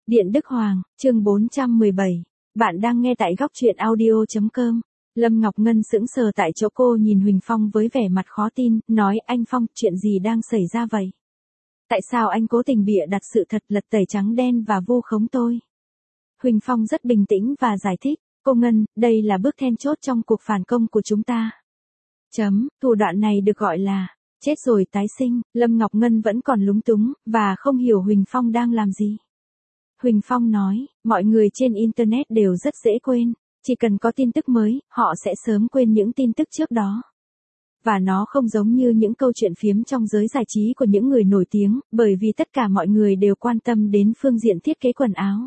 Điện Đức Hoàng, chương 417. Bạn đang nghe tại góc truyện audio.com. Lâm Ngọc Ngân sững sờ tại chỗ, cô nhìn Huỳnh Phong với vẻ mặt khó tin, nói: anh Phong, chuyện gì đang xảy ra vậy? Tại sao anh cố tình bịa đặt sự thật, lật tẩy trắng đen và vu khống tôi? Huỳnh Phong rất bình tĩnh và giải thích: cô Ngân, đây là bước then chốt trong cuộc phản công của chúng ta. Thủ đoạn này được gọi là chết rồi tái sinh. Lâm Ngọc Ngân vẫn còn lúng túng, và không hiểu Huỳnh Phong đang làm gì. Huỳnh Phong nói, mọi người trên Internet đều rất dễ quên. Chỉ cần có tin tức mới, họ sẽ sớm quên những tin tức trước đó. Và nó không giống như những câu chuyện phiếm trong giới giải trí của những người nổi tiếng, bởi vì tất cả mọi người đều quan tâm đến phương diện thiết kế quần áo.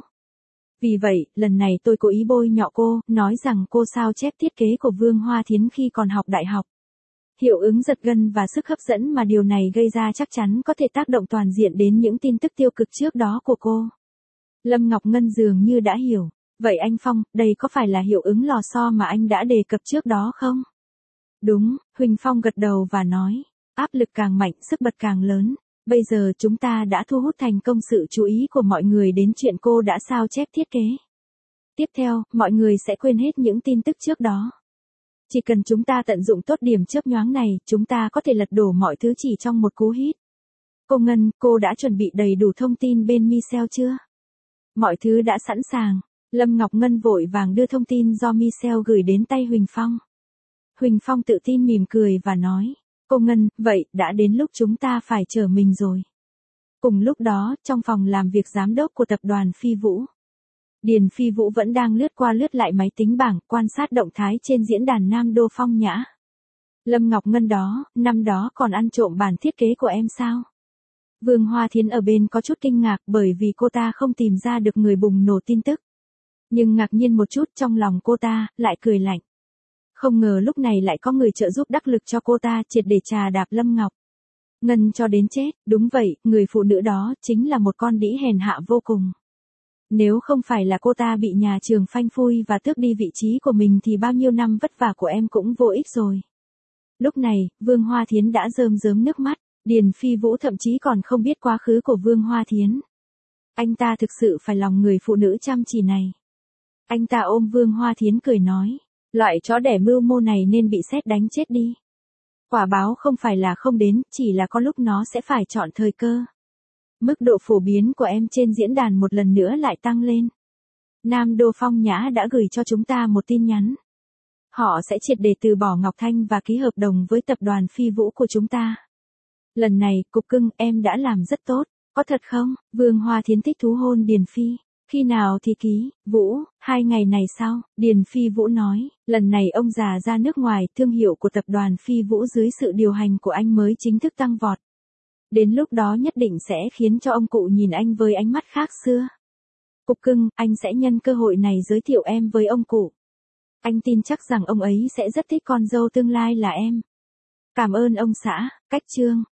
Vì vậy, lần này tôi cố ý bôi nhọ cô, nói rằng cô sao chép thiết kế của Vương Hoa Thiến khi còn học đại học. Hiệu ứng giật gân và sức hấp dẫn mà điều này gây ra chắc chắn có thể tác động toàn diện đến những tin tức tiêu cực trước đó của cô. Lâm Ngọc Ngân dường như đã hiểu. Vậy anh Phong, đây có phải là hiệu ứng lò xo mà anh đã đề cập trước đó không? Đúng, Huỳnh Phong gật đầu và nói. Áp lực càng mạnh, sức bật càng lớn. Bây giờ chúng ta đã thu hút thành công sự chú ý của mọi người đến chuyện cô đã sao chép thiết kế. Tiếp theo, mọi người sẽ quên hết những tin tức trước đó. Chỉ cần chúng ta tận dụng tốt điểm chớp nhoáng này, chúng ta có thể lật đổ mọi thứ chỉ trong một cú hít. Cô Ngân, cô đã chuẩn bị đầy đủ thông tin bên Michelle chưa? Mọi thứ đã sẵn sàng. Lâm Ngọc Ngân vội vàng đưa thông tin do Michelle gửi đến tay Huỳnh Phong. Huỳnh Phong tự tin mỉm cười và nói, cô Ngân, vậy, đã đến lúc chúng ta phải trở mình rồi. Cùng lúc đó, trong phòng làm việc giám đốc của tập đoàn Phi Vũ, Điền Phi Vũ vẫn đang lướt qua lướt lại máy tính bảng, quan sát động thái trên diễn đàn Nam Đô Phong Nhã. Lâm Ngọc Ngân đó, năm đó còn ăn trộm bản thiết kế của em sao? Vương Hoa Thiến ở bên có chút kinh ngạc bởi vì cô ta không tìm ra được người bùng nổ tin tức. Nhưng ngạc nhiên một chút, trong lòng cô ta lại cười lạnh. Không ngờ lúc này lại có người trợ giúp đắc lực cho cô ta triệt để trà đạp Lâm Ngọc Ngân cho đến chết. Đúng vậy, người phụ nữ đó chính là một con đĩ hèn hạ vô cùng. Nếu không phải là cô ta bị nhà trường phanh phui và tước đi vị trí của mình thì bao nhiêu năm vất vả của em cũng vô ích rồi. Lúc này, Vương Hoa Thiến đã rơm rớm nước mắt. Điền Phi Vũ thậm chí còn không biết quá khứ của Vương Hoa Thiến. Anh ta thực sự phải lòng người phụ nữ chăm chỉ này. Anh ta ôm Vương Hoa Thiến cười nói, loại chó đẻ mưu mô này nên bị sét đánh chết đi. Quả báo không phải là không đến, chỉ là có lúc nó sẽ phải chọn thời cơ. Mức độ phổ biến của em trên diễn đàn một lần nữa lại tăng lên. Nam Đô Phong Nhã đã gửi cho chúng ta một tin nhắn. Họ sẽ triệt để từ bỏ Ngọc Thanh và ký hợp đồng với tập đoàn Phi Vũ của chúng ta. Lần này, cục cưng, em đã làm rất tốt, có thật không? Vương Hoa Thiến thích thú hôn Điền Phi. Khi nào thì ký, Vũ, 2 ngày này sau, Điền Phi Vũ nói, lần này ông già ra nước ngoài, thương hiệu của tập đoàn Phi Vũ dưới sự điều hành của anh mới chính thức tăng vọt. Đến lúc đó nhất định sẽ khiến cho ông cụ nhìn anh với ánh mắt khác xưa. Cục cưng, anh sẽ nhân cơ hội này giới thiệu em với ông cụ. Anh tin chắc rằng ông ấy sẽ rất thích con dâu tương lai là em. Cảm ơn ông xã. Cách chương